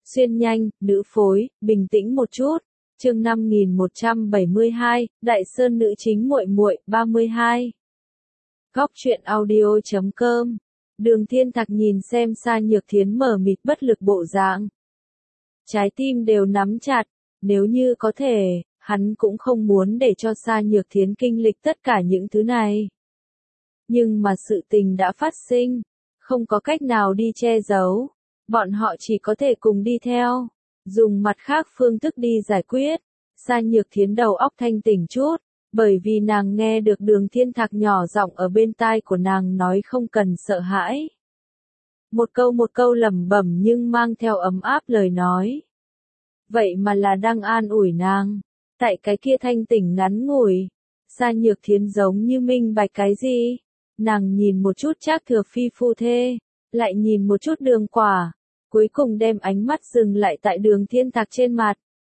Xuyên nhanh, nữ phối, bình tĩnh một chút. Chương 5172, Đại Sơn nữ chính muội muội, 32. Góc truyện audio.com. Đường Thiên Thạc nhìn xem Sa Nhược Thiến mờ mịt bất lực bộ dạng. Trái tim đều nắm chặt, nếu như có thể, hắn cũng không muốn để cho Sa Nhược Thiến kinh lịch tất cả những thứ này. Nhưng mà sự tình đã phát sinh, không có cách nào đi che giấu, bọn họ chỉ có thể cùng đi theo, dùng mặt khác phương thức đi giải quyết. Sa Nhược Thiến đầu óc thanh tỉnh chút, bởi vì nàng nghe được Đường Thiên Thạc nhỏ giọng ở bên tai của nàng nói không cần sợ hãi. Một câu lẩm bẩm nhưng mang theo ấm áp lời nói. Vậy mà là đang an ủi nàng. Tại cái kia thanh tỉnh ngắn ngủi, Sa Nhược Thiến giống như minh bạch cái gì. Nàng nhìn một chút Trác Thừa Phi phu thê, lại nhìn một chút Đường Quả, cuối cùng đem ánh mắt dừng lại tại Đường Thiên Thạc trên mặt.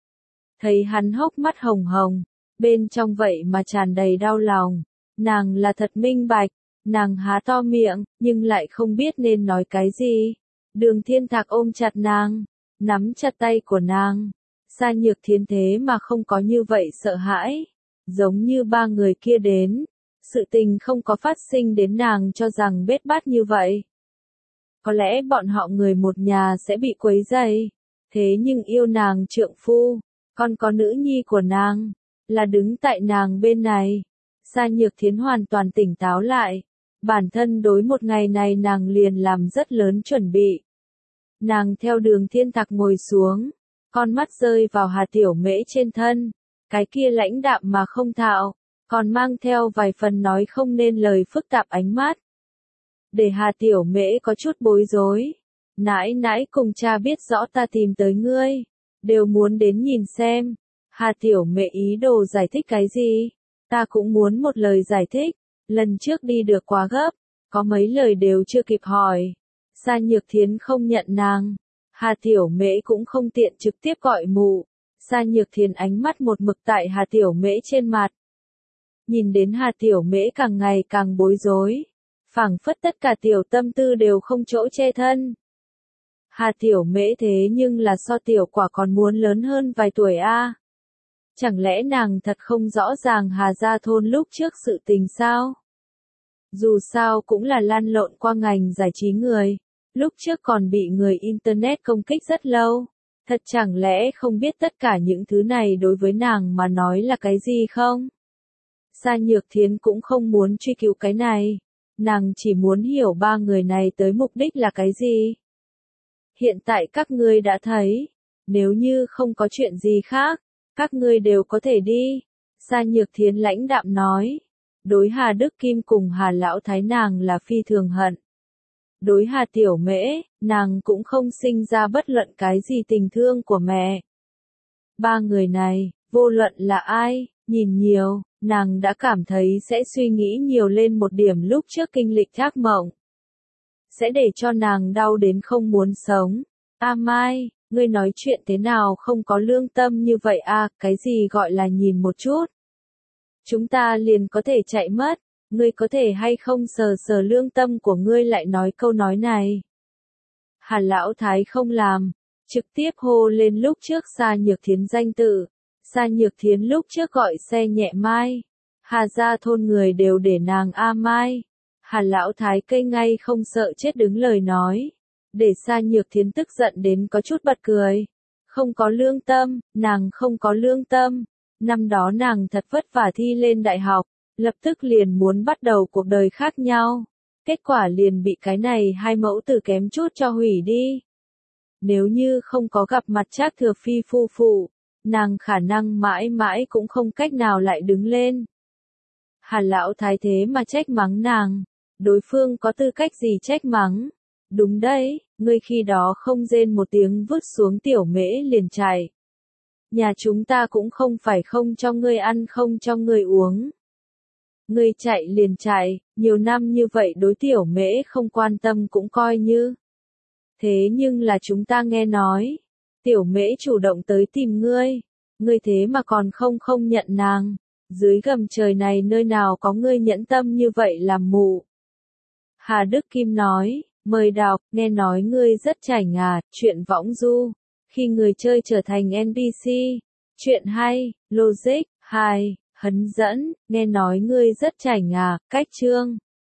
Thấy hắn hốc mắt hồng hồng, bên trong vậy mà tràn đầy đau lòng, nàng là thật minh bạch, nàng há to miệng, nhưng lại không biết nên nói cái gì. Đường Thiên Thạc ôm chặt nàng, nắm chặt tay của nàng. Sa Nhược Thiến thế mà không có như vậy sợ hãi, giống như ba người kia đến, sự tình không có phát sinh đến nàng cho rằng bết bát như vậy. Có lẽ bọn họ người một nhà sẽ bị quấy rầy, thế nhưng yêu nàng trượng phu, còn có nữ nhi của nàng, là đứng tại nàng bên này. Sa Nhược Thiến hoàn toàn tỉnh táo lại, bản thân đối một ngày này nàng liền làm rất lớn chuẩn bị. Nàng theo Đường Thiên Thạc ngồi xuống, con mắt rơi vào Hà Tiểu Mễ trên thân, cái kia lãnh đạm mà không thạo, còn mang theo vài phần nói không nên lời phức tạp ánh mắt. Để Hà Tiểu Mễ có chút bối rối. Nãi nãi cùng cha biết rõ ta tìm tới ngươi, đều muốn đến nhìn xem. Hà Tiểu Mễ ý đồ giải thích cái gì? Ta cũng muốn một lời giải thích, lần trước đi được quá gấp, có mấy lời đều chưa kịp hỏi. Sa Nhược Thiến không nhận nàng, Hà Tiểu Mễ cũng không tiện trực tiếp gọi mụ. Sa Nhược Thiến ánh mắt một mực tại Hà Tiểu Mễ trên mặt. Nhìn đến Hà Tiểu Mễ càng ngày càng bối rối, phảng phất tất cả tiểu tâm tư đều không chỗ che thân. Hà Tiểu Mễ thế nhưng là so Tiểu Quả còn muốn lớn hơn vài tuổi a. Chẳng lẽ nàng thật không rõ ràng Hà gia thôn lúc trước sự tình sao? Dù sao cũng là lăn lộn qua ngành giải trí người, lúc trước còn bị người Internet công kích rất lâu. Thật chẳng lẽ không biết tất cả những thứ này đối với nàng mà nói là cái gì không? Sa Nhược Thiến cũng không muốn truy cứu cái này, nàng chỉ muốn hiểu ba người này tới mục đích là cái gì. Hiện tại các ngươi đã thấy, nếu như không có chuyện gì khác, các ngươi đều có thể đi. Sa Nhược Thiến lãnh đạm nói. Đối Hà Đức Kim cùng Hà Lão Thái nàng là phi thường hận. Đối Hà Tiểu Mễ, nàng cũng không sinh ra bất luận cái gì tình thương của mẹ. Ba người này, vô luận là ai, nhìn nhiều, nàng đã cảm thấy sẽ suy nghĩ nhiều lên một điểm lúc trước kinh lịch ác mộng. Sẽ để cho nàng đau đến không muốn sống. A Mai, ngươi nói chuyện thế nào không có lương tâm như vậy a? Cái gì gọi là nhìn một chút? Chúng ta liền có thể chạy mất, ngươi có thể hay không sờ sờ lương tâm của ngươi lại nói câu nói này. Hà Lão Thái không làm, trực tiếp hô lên lúc trước Sa Nhược Thiến danh tự. Sa Nhược Thiến lúc trước gọi xe nhẹ Mai, Hà gia thôn người đều để nàng A Mai. Hà Lão Thái cây ngay không sợ chết đứng lời nói, để Sa Nhược Thiến tức giận đến có chút bật cười. Không có lương tâm, nàng không có lương tâm. Năm đó nàng thật vất vả thi lên đại học, lập tức liền muốn bắt đầu cuộc đời khác nhau. Kết quả liền bị cái này hai mẫu tử kém chút cho hủy đi. Nếu như không có gặp mặt Trác Thừa Phi phu phụ, nàng khả năng mãi mãi cũng không cách nào lại đứng lên. Hà Lão Thái thế mà trách mắng nàng, đối phương có tư cách gì trách mắng? Đúng đấy, ngươi khi đó không rên một tiếng vứt xuống Tiểu Mễ liền chạy. Nhà chúng ta cũng không phải không cho ngươi ăn không cho ngươi uống. Ngươi chạy liền chạy, nhiều năm như vậy đối Tiểu Mễ không quan tâm cũng coi như. Thế nhưng là chúng ta nghe nói, Tiểu Mễ chủ động tới tìm ngươi, ngươi thế mà còn không nhận nàng. Dưới gầm trời này nơi nào có ngươi nhẫn tâm như vậy làm mụ. Hà Đức Kim nói, mời đọc, nghe nói ngươi rất chảnh à, chuyện võng du. Khi người chơi trở thành NPC. Chuyện hay, logic, 2. Hấn dẫn, nghe nói ngươi rất chảnh à, cách chương.